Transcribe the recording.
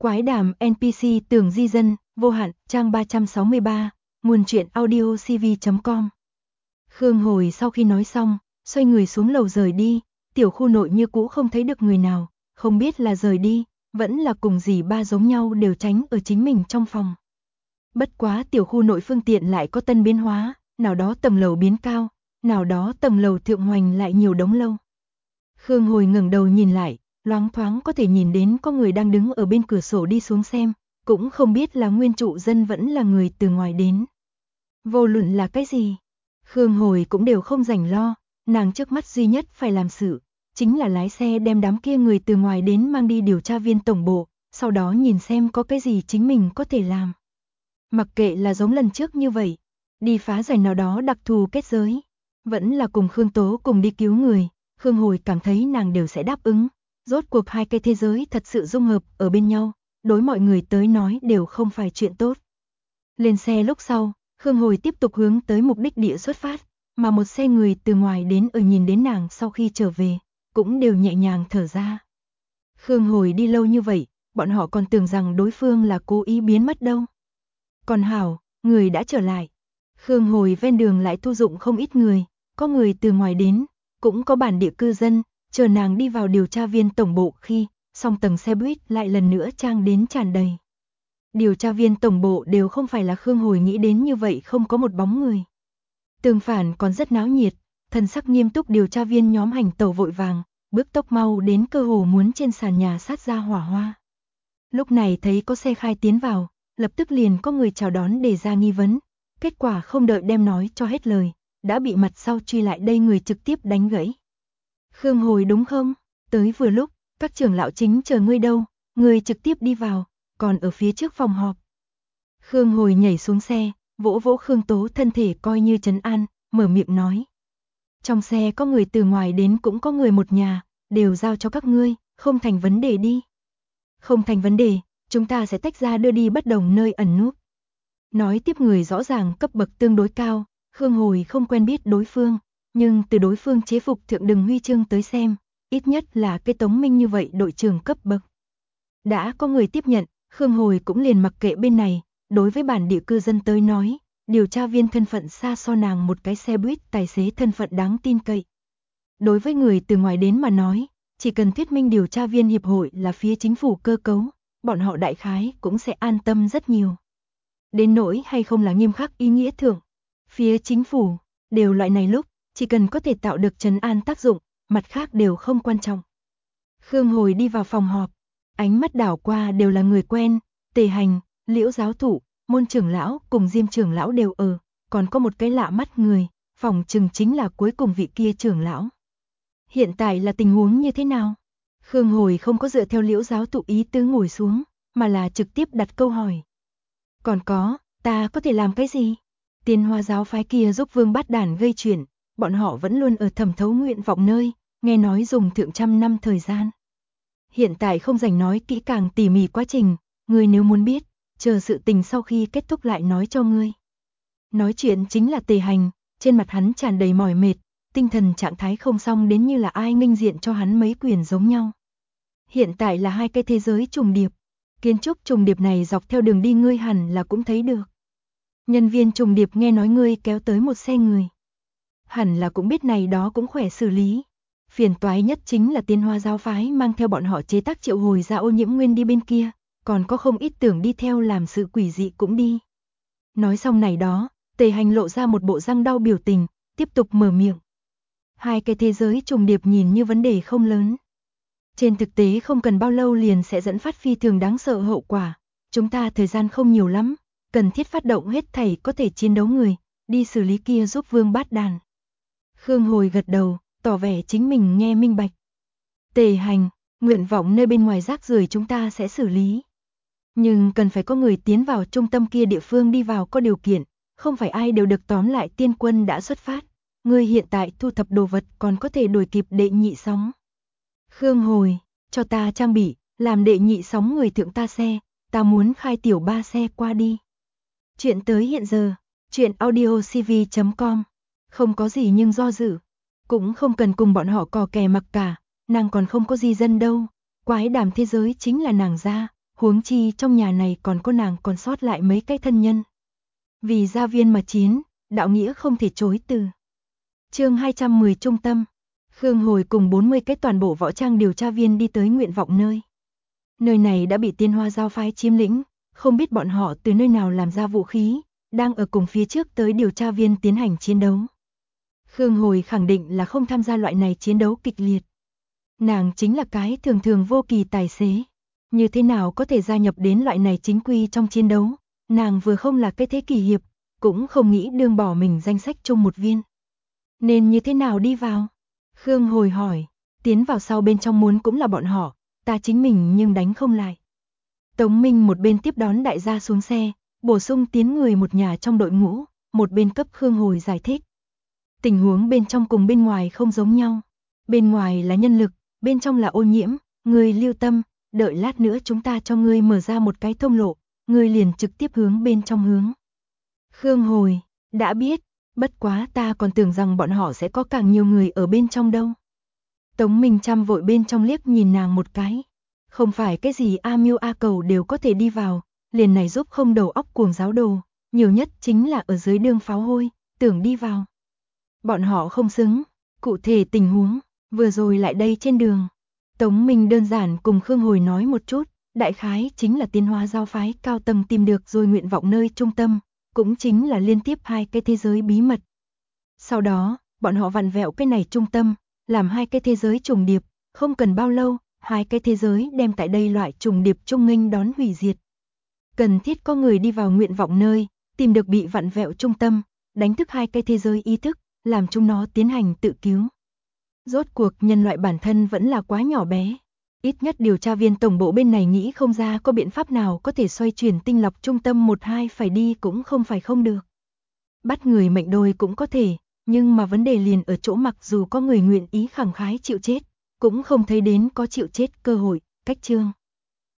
Quái đàm NPC Tường Di Dân, vô hạn, trang 363, nguồn truyện audio cv.com. Khương Hồi sau khi nói xong, xoay người xuống lầu rời đi, tiểu khu nội như cũ không thấy được người nào, không biết là rời đi, vẫn là cùng dì ba giống nhau đều tránh ở chính mình trong phòng. Bất quá tiểu khu nội phương tiện lại có tân biến hóa, nào đó tầng lầu biến cao, nào đó tầng lầu thượng hoành lại nhiều đống lâu. Khương Hồi ngẩng đầu nhìn lại, loáng thoáng có thể nhìn đến có người đang đứng ở bên cửa sổ đi xuống xem, cũng không biết là nguyên trụ dân vẫn là người từ ngoài đến. Vô luận là cái gì, Khương Hồi cũng đều không rảnh lo, nàng trước mắt duy nhất phải làm sự, chính là lái xe đem đám kia người từ ngoài đến mang đi điều tra viên tổng bộ, sau đó nhìn xem có cái gì chính mình có thể làm. Mặc kệ là giống lần trước như vậy, đi phá giải nào đó đặc thù kết giới, vẫn là cùng Khương Tố cùng đi cứu người, Khương Hồi cảm thấy nàng đều sẽ đáp ứng. Rốt cuộc hai cái thế giới thật sự dung hợp ở bên nhau, đối mọi người tới nói đều không phải chuyện tốt. Lên xe lúc sau, Khương Hồi tiếp tục hướng tới mục đích địa xuất phát, mà một xe người từ ngoài đến ở nhìn đến nàng sau khi trở về, cũng đều nhẹ nhàng thở ra. Khương Hồi đi lâu như vậy, bọn họ còn tưởng rằng đối phương là cố ý biến mất đâu. Còn hảo, người đã trở lại. Khương Hồi ven đường lại thu dụng không ít người, có người từ ngoài đến, cũng có bản địa cư dân. Chờ nàng đi vào điều tra viên tổng bộ khi, song tầng xe buýt lại lần nữa trang đến tràn đầy. Điều tra viên tổng bộ đều không phải là Khương Hồi nghĩ đến như vậy không có một bóng người. Tương phản còn rất náo nhiệt, thần sắc nghiêm túc điều tra viên nhóm hành tẩu vội vàng, bước tốc mau đến cơ hồ muốn trên sàn nhà sát ra hỏa hoa. Lúc này thấy có xe khai tiến vào, lập tức liền có người chào đón để ra nghi vấn, kết quả không đợi đem nói cho hết lời, đã bị mặt sau truy lại đây người trực tiếp đánh gãy. Khương Hồi đúng không? Tới vừa lúc, các trưởng lão chính chờ ngươi đâu, ngươi trực tiếp đi vào, còn ở phía trước phòng họp. Khương Hồi nhảy xuống xe, vỗ vỗ Khương Tố thân thể coi như trấn an, mở miệng nói. Trong xe có người từ ngoài đến cũng có người một nhà, đều giao cho các ngươi, không thành vấn đề đi. Không thành vấn đề, chúng ta sẽ tách ra đưa đi bất đồng nơi ẩn núp. Nói tiếp người rõ ràng cấp bậc tương đối cao, Khương Hồi không quen biết đối phương. Nhưng từ đối phương chế phục thượng đừng huy chương tới xem, ít nhất là cái Tống Minh như vậy đội trưởng cấp bậc. Đã có người tiếp nhận, Khương Hồi cũng liền mặc kệ bên này, đối với bản địa cư dân tới nói, điều tra viên thân phận xa so nàng một cái xe buýt tài xế thân phận đáng tin cậy. Đối với người từ ngoài đến mà nói, chỉ cần thuyết minh điều tra viên hiệp hội là phía chính phủ cơ cấu, bọn họ đại khái cũng sẽ an tâm rất nhiều. Đến nỗi hay không là nghiêm khắc ý nghĩa thượng, phía chính phủ, đều loại này lúc, chỉ cần có thể tạo được trấn an tác dụng, mặt khác đều không quan trọng. Khương Hồi đi vào phòng họp, ánh mắt đảo qua đều là người quen, Tề Hành, Liễu giáo thụ, Môn trưởng lão cùng Diêm trưởng lão đều ở, còn có một cái lạ mắt người, phòng chừng chính là cuối cùng vị kia trưởng lão. Hiện tại là tình huống như thế nào? Khương Hồi không có dựa theo Liễu giáo thụ ý tứ ngồi xuống, mà là trực tiếp đặt câu hỏi. Còn có, ta có thể làm cái gì? Tiên Hoa giáo phái kia giúp Vương Bát Đản gây chuyện. Bọn họ vẫn luôn ở thẩm thấu nguyện vọng nơi, nghe nói dùng thượng trăm năm thời gian. Hiện tại không rảnh nói kỹ càng tỉ mỉ quá trình, ngươi nếu muốn biết, chờ sự tình sau khi kết thúc lại nói cho ngươi. Nói chuyện chính là Tề Hành, trên mặt hắn tràn đầy mỏi mệt, tinh thần trạng thái không xong đến như là ai nghênh diện cho hắn mấy quyền giống nhau. Hiện tại là hai cái thế giới trùng điệp, kiến trúc trùng điệp này dọc theo đường đi ngươi hẳn là cũng thấy được. Nhân viên trùng điệp nghe nói ngươi kéo tới một xe người. Hẳn là cũng biết này đó cũng khỏe xử lý. Phiền toái nhất chính là Tiên Hoa giáo phái mang theo bọn họ chế tác triệu hồi ra ô nhiễm nguyên đi bên kia, còn có không ít tưởng đi theo làm sự quỷ dị cũng đi. Nói xong này đó, Tề Hành lộ ra một bộ răng đau biểu tình, tiếp tục mở miệng. Hai cái thế giới trùng điệp nhìn như vấn đề không lớn. Trên thực tế không cần bao lâu liền sẽ dẫn phát phi thường đáng sợ hậu quả. Chúng ta thời gian không nhiều lắm, cần thiết phát động hết thảy có thể chiến đấu người, đi xử lý kia giúp Vương Bát Đản. Khương Hồi gật đầu, tỏ vẻ chính mình nghe minh bạch. Tề Hành, nguyện vọng nơi bên ngoài rác rưởi chúng ta sẽ xử lý. Nhưng cần phải có người tiến vào trung tâm kia địa phương đi vào có điều kiện, không phải ai đều được tóm lại tiên quân đã xuất phát. Ngươi hiện tại thu thập đồ vật còn có thể đuổi kịp đệ nhị sóng. Khương Hồi, cho ta trang bị, làm đệ nhị sóng người thượng ta xe, ta muốn khai tiểu 3 xe qua đi. Chuyện tới hiện giờ, chuyện audio cv.com. Không có gì nhưng do dự, cũng không cần cùng bọn họ cò kè mặc cả, nàng còn không có gì dân đâu, quái đàm thế giới chính là nàng ra, huống chi trong nhà này còn có nàng còn sót lại mấy cái thân nhân. Vì gia viên mà chiến, đạo nghĩa không thể chối từ. Chương 210 trung tâm. Khương Hồi cùng 40 cái toàn bộ võ trang điều tra viên đi tới nguyện vọng nơi. Nơi này đã bị Tiên Hoa Giao phái chiếm lĩnh, không biết bọn họ từ nơi nào làm ra vũ khí, đang ở cùng phía trước tới điều tra viên tiến hành chiến đấu. Khương Hồi khẳng định là không tham gia loại này chiến đấu kịch liệt. Nàng chính là cái thường thường vô kỳ tài xế. Như thế nào có thể gia nhập đến loại này chính quy trong chiến đấu, nàng vừa không là cái thế kỳ hiệp, cũng không nghĩ đương bỏ mình danh sách chung một viên. Nên như thế nào đi vào? Khương Hồi hỏi, tiến vào sau bên trong muốn cũng là bọn họ, ta chính mình nhưng đánh không lại. Tống Minh một bên tiếp đón đại gia xuống xe, bổ sung tiến người một nhà trong đội ngũ, một bên cấp Khương Hồi giải thích. Tình huống bên trong cùng bên ngoài không giống nhau. Bên ngoài là nhân lực, bên trong là ô nhiễm, ngươi lưu tâm, đợi lát nữa chúng ta cho ngươi mở ra một cái thông lộ, ngươi liền trực tiếp hướng bên trong hướng. Khương Hồi, đã biết, bất quá ta còn tưởng rằng bọn họ sẽ có càng nhiều người ở bên trong đâu. Tống Minh Trăm vội bên trong liếc nhìn nàng một cái. Không phải cái gì A Miêu A Cầu đều có thể đi vào, liền này giúp không đầu óc cuồng giáo đồ, nhiều nhất chính là ở dưới đường pháo hôi, tưởng đi vào. Bọn họ không xứng, cụ thể tình huống, vừa rồi lại đây trên đường. Tống Minh đơn giản cùng Khương Hồi nói một chút, đại khái chính là Tiên Hoa Giao phái cao tầng tìm được rồi nguyện vọng nơi trung tâm, cũng chính là liên tiếp hai cái thế giới bí mật. Sau đó, bọn họ vặn vẹo cái này trung tâm, làm hai cái thế giới trùng điệp, không cần bao lâu, hai cái thế giới đem tại đây loại trùng điệp trung nghênh đón hủy diệt. Cần thiết có người đi vào nguyện vọng nơi, tìm được bị vặn vẹo trung tâm, đánh thức hai cái thế giới ý thức, làm chúng nó tiến hành tự cứu. Rốt cuộc nhân loại bản thân vẫn là quá nhỏ bé. Ít nhất điều tra viên tổng bộ bên này nghĩ không ra có biện pháp nào có thể xoay chuyển tinh lọc trung tâm 1-2 phải đi cũng không phải không được. Bắt người mệnh đôi cũng có thể, nhưng mà vấn đề liền ở chỗ mặc dù có người nguyện ý khẳng khái chịu chết, cũng không thấy đến có chịu chết cơ hội, cách chương.